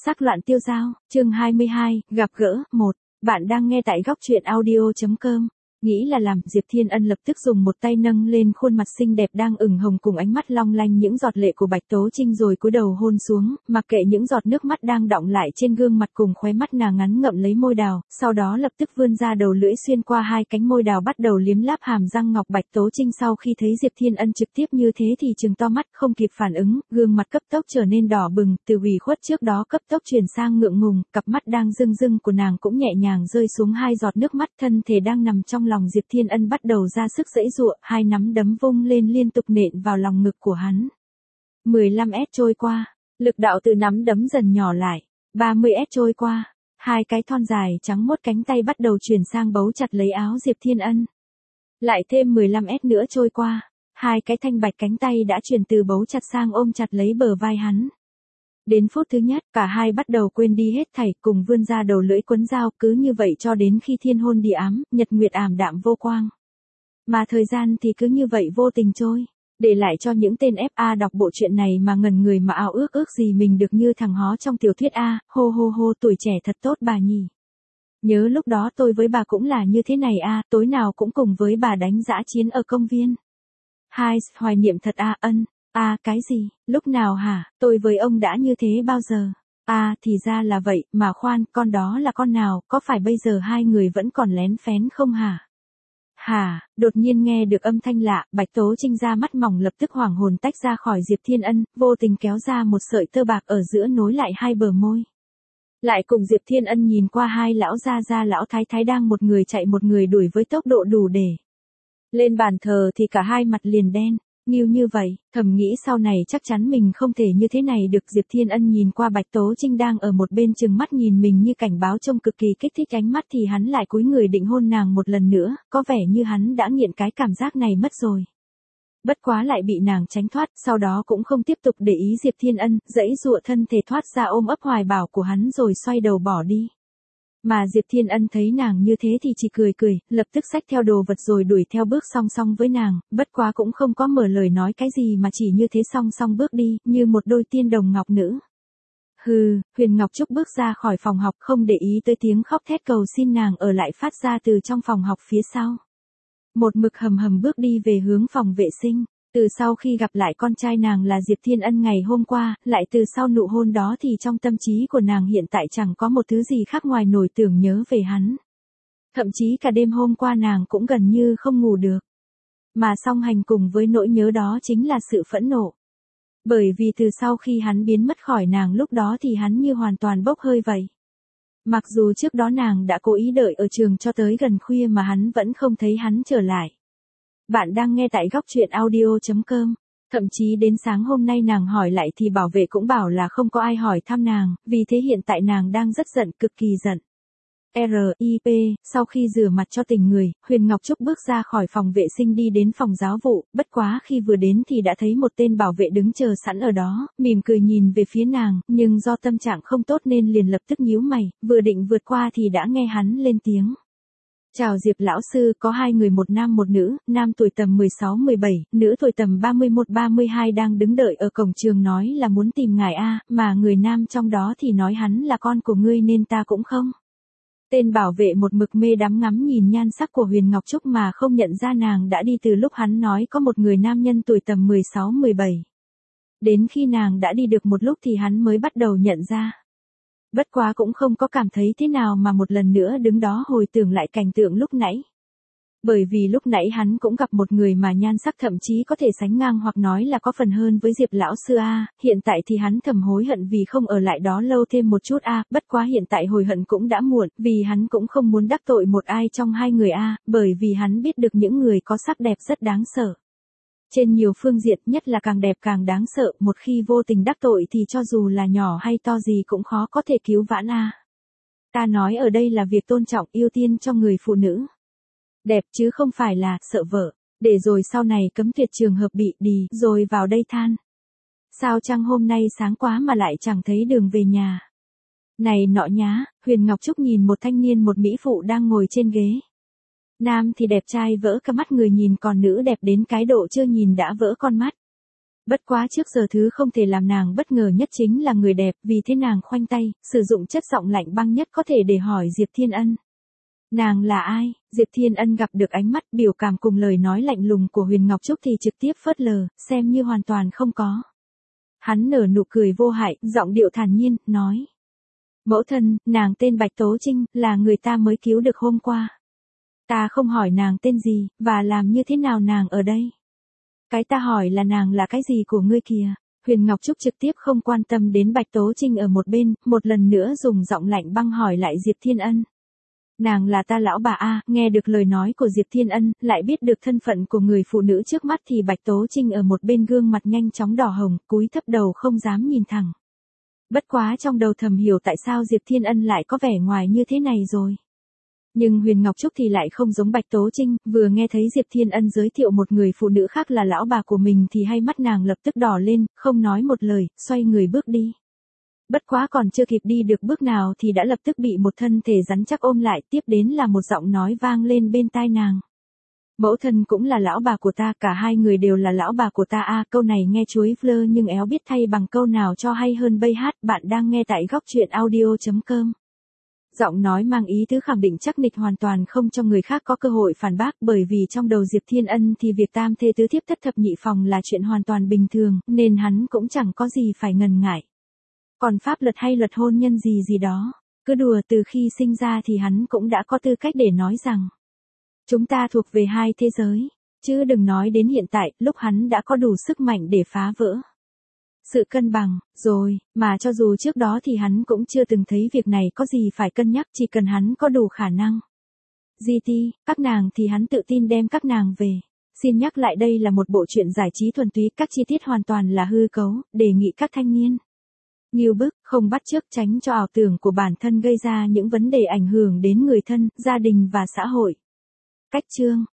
Sắc loạn tiêu dao, chương 22, gặp gỡ, 1. Bạn đang nghe tại góc truyện audio.com. Nghĩ là làm, Diệp Thiên Ân lập tức dùng một tay nâng lên khuôn mặt xinh đẹp đang ửng hồng cùng ánh mắt long lanh những giọt lệ của Bạch Tố Trinh rồi cúi đầu hôn xuống, mặc kệ những giọt nước mắt đang đọng lại trên gương mặt cùng khóe mắt nàng ngắn ngậm lấy môi đào, sau đó lập tức vươn ra đầu lưỡi xuyên qua hai cánh môi đào bắt đầu liếm láp hàm răng ngọc. Bạch Tố Trinh sau khi thấy Diệp Thiên Ân trực tiếp như thế thì trừng to mắt không kịp phản ứng, gương mặt cấp tốc trở nên đỏ bừng, từ ủy khuất trước đó cấp tốc chuyển sang ngượng ngùng, cặp mắt đang rưng rưng của nàng cũng nhẹ nhàng rơi xuống hai giọt nước mắt, thân thể đang nằm trong lòng Diệp Thiên Ân bắt đầu ra sức giãy giụa, hai nắm đấm vung lên liên tục nện vào lòng ngực của hắn. 15s trôi qua, lực đạo từ nắm đấm dần nhỏ lại, 30s trôi qua, hai cái thon dài trắng mốt cánh tay bắt đầu chuyển sang bấu chặt lấy áo Diệp Thiên Ân. Lại thêm 15s nữa trôi qua, hai cái thanh bạch cánh tay đã chuyển từ bấu chặt sang ôm chặt lấy bờ vai hắn. Đến phút thứ nhất, cả hai bắt đầu quên đi hết thảy, cùng vươn ra đầu lưỡi quấn dao, cứ như vậy cho đến khi thiên hôn địa ám, nhật nguyệt ảm đạm vô quang. Mà thời gian thì cứ như vậy vô tình trôi, để lại cho những tên FA đọc bộ truyện này mà ngẩn người mà ao ước gì mình được như thằng hó trong tiểu thuyết A, hô hô hô, tuổi trẻ thật tốt bà nhỉ. Nhớ lúc đó tôi với bà cũng là như thế này a, tối nào cũng cùng với bà đánh dã chiến ở công viên. Hai, hoài niệm thật a, Ân. Cái gì, lúc nào hả, tôi với ông đã như thế bao giờ? Thì ra là vậy, mà khoan, con đó là con nào, có phải bây giờ hai người vẫn còn lén phén không hả? Đột nhiên nghe được âm thanh lạ, Bạch Tố Trinh ra mắt mỏng lập tức hoảng hồn tách ra khỏi Diệp Thiên Ân, vô tình kéo ra một sợi tơ bạc ở giữa nối lại hai bờ môi. Lại cùng Diệp Thiên Ân nhìn qua hai lão gia lão thái thái đang một người chạy một người đuổi với tốc độ đủ để lên bàn thờ thì cả hai mặt liền đen. Như vậy, thầm nghĩ sau này chắc chắn mình không thể như thế này được. Diệp Thiên Ân nhìn qua Bạch Tố Trinh đang ở một bên chừng mắt nhìn mình như cảnh báo trông cực kỳ kích thích ánh mắt thì hắn lại cúi người định hôn nàng một lần nữa, có vẻ như hắn đã nghiện cái cảm giác này mất rồi. Bất quá lại bị nàng tránh thoát, sau đó cũng không tiếp tục để ý Diệp Thiên Ân, giãy giụa thân thể thoát ra ôm ấp hoài bão của hắn rồi xoay đầu bỏ đi. Mà Diệp Thiên Ân thấy nàng như thế thì chỉ cười, lập tức xách theo đồ vật rồi đuổi theo bước song song với nàng, bất quá cũng không có mở lời nói cái gì mà chỉ như thế song song bước đi, như một đôi tiên đồng ngọc nữ. Huyền Ngọc Trúc bước ra khỏi phòng học không để ý tới tiếng khóc thét cầu xin nàng ở lại phát ra từ trong phòng học phía sau. Một mực hầm bước đi về hướng phòng vệ sinh. Từ sau khi gặp lại con trai nàng là Diệp Thiên Ân ngày hôm qua, lại từ sau nụ hôn đó thì trong tâm trí của nàng hiện tại chẳng có một thứ gì khác ngoài nổi tưởng nhớ về hắn. Thậm chí cả đêm hôm qua nàng cũng gần như không ngủ được. Mà song hành cùng với nỗi nhớ đó chính là sự phẫn nộ. Bởi vì từ sau khi hắn biến mất khỏi nàng lúc đó thì hắn như hoàn toàn bốc hơi vậy. Mặc dù trước đó nàng đã cố ý đợi ở trường cho tới gần khuya mà hắn vẫn không thấy hắn trở lại. Bạn đang nghe tại góc truyện audio.com. Thậm chí đến sáng hôm nay nàng hỏi lại thì bảo vệ cũng bảo là không có ai hỏi thăm nàng, vì thế hiện tại nàng đang rất giận, cực kỳ giận. R.I.P. Sau khi rửa mặt cho tỉnh người, Huyền Ngọc Trúc bước ra khỏi phòng vệ sinh đi đến phòng giáo vụ, bất quá khi vừa đến thì đã thấy một tên bảo vệ đứng chờ sẵn ở đó, mỉm cười nhìn về phía nàng, nhưng do tâm trạng không tốt nên liền lập tức nhíu mày, vừa định vượt qua thì đã nghe hắn lên tiếng. Chào Diệp lão sư, có hai người một nam một nữ, nam tuổi tầm 16-17, nữ tuổi tầm 31-32 đang đứng đợi ở cổng trường nói là muốn tìm ngài a, mà người nam trong đó thì nói hắn là con của ngươi nên ta cũng không. Tên bảo vệ một mực mê đắm ngắm nhìn nhan sắc của Huyền Ngọc Trúc mà không nhận ra nàng đã đi từ lúc hắn nói có một người nam nhân tuổi tầm 16-17. Đến khi nàng đã đi được một lúc thì hắn mới bắt đầu nhận ra. Bất quá cũng không có cảm thấy thế nào mà một lần nữa đứng đó hồi tưởng lại cảnh tượng lúc nãy. Bởi vì lúc nãy hắn cũng gặp một người mà nhan sắc thậm chí có thể sánh ngang hoặc nói là có phần hơn với Diệp lão sư a, hiện tại thì hắn thầm hối hận vì không ở lại đó lâu thêm một chút a, bất quá hiện tại hồi hận cũng đã muộn, vì hắn cũng không muốn đắc tội một ai trong hai người a, bởi vì hắn biết được những người có sắc đẹp rất đáng sợ. Trên nhiều phương diện nhất là càng đẹp càng đáng sợ, một khi vô tình đắc tội thì cho dù là nhỏ hay to gì cũng khó có thể cứu vãn a. Ta nói ở đây là việc tôn trọng ưu tiên cho người phụ nữ. Đẹp chứ không phải là sợ vợ, để rồi sau này cấm tuyệt trường hợp bị đì rồi vào đây than. Sao chăng hôm nay sáng quá mà lại chẳng thấy đường về nhà. Này nọ nhá, Huyền Ngọc Trúc nhìn một thanh niên một mỹ phụ đang ngồi trên ghế. Nam thì đẹp trai vỡ cả mắt người nhìn còn nữ đẹp đến cái độ chưa nhìn đã vỡ con mắt. Bất quá trước giờ thứ không thể làm nàng bất ngờ nhất chính là người đẹp, vì thế nàng khoanh tay, sử dụng chất giọng lạnh băng nhất có thể để hỏi Diệp Thiên Ân. Nàng là ai? Diệp Thiên Ân gặp được ánh mắt biểu cảm cùng lời nói lạnh lùng của Huyền Ngọc Trúc thì trực tiếp phớt lờ, xem như hoàn toàn không có. Hắn nở nụ cười vô hại, giọng điệu thản nhiên, nói. Mẫu thân, nàng tên Bạch Tố Trinh, là người ta mới cứu được hôm qua. Ta không hỏi nàng tên gì, và làm như thế nào nàng ở đây. Cái ta hỏi là nàng là cái gì của ngươi kìa. Huyền Ngọc Trúc trực tiếp không quan tâm đến Bạch Tố Trinh ở một bên, một lần nữa dùng giọng lạnh băng hỏi lại Diệp Thiên Ân. Nàng là ta lão bà a. Nghe được lời nói của Diệp Thiên Ân, lại biết được thân phận của người phụ nữ trước mắt thì Bạch Tố Trinh ở một bên gương mặt nhanh chóng đỏ hồng, cúi thấp đầu không dám nhìn thẳng. Bất quá trong đầu thầm hiểu tại sao Diệp Thiên Ân lại có vẻ ngoài như thế này rồi. Nhưng Huyền Ngọc Trúc thì lại không giống Bạch Tố Trinh, vừa nghe thấy Diệp Thiên Ân giới thiệu một người phụ nữ khác là lão bà của mình thì hai mắt nàng lập tức đỏ lên, không nói một lời, xoay người bước đi. Bất quá còn chưa kịp đi được bước nào thì đã lập tức bị một thân thể rắn chắc ôm lại, tiếp đến là một giọng nói vang lên bên tai nàng. Mẫu thân cũng là lão bà của ta, cả hai người đều là lão bà của ta a. Câu này nghe chuối fleur nhưng éo biết thay bằng câu nào cho hay hơn bây hát. Bạn đang nghe tại góc truyện audio.com. Giọng nói mang ý tứ khẳng định chắc nịch hoàn toàn không cho người khác có cơ hội phản bác, bởi vì trong đầu Diệp Thiên Ân thì việc tam thê tứ thiếp thất thập nhị phòng là chuyện hoàn toàn bình thường, nên hắn cũng chẳng có gì phải ngần ngại. Còn pháp luật hay luật hôn nhân gì gì đó, cứ đùa, từ khi sinh ra thì hắn cũng đã có tư cách để nói rằng chúng ta thuộc về hai thế giới, chứ đừng nói đến hiện tại, lúc hắn đã có đủ sức mạnh để phá vỡ sự cân bằng, rồi, mà cho dù trước đó thì hắn cũng chưa từng thấy việc này có gì phải cân nhắc, chỉ cần hắn có đủ khả năng. GT, các nàng thì hắn tự tin đem các nàng về. Xin nhắc lại đây là một bộ truyện giải trí thuần túy, các chi tiết hoàn toàn là hư cấu, đề nghị các thanh niên nghiêu bức, không bắt chước, tránh cho ảo tưởng của bản thân gây ra những vấn đề ảnh hưởng đến người thân, gia đình và xã hội. Cách chương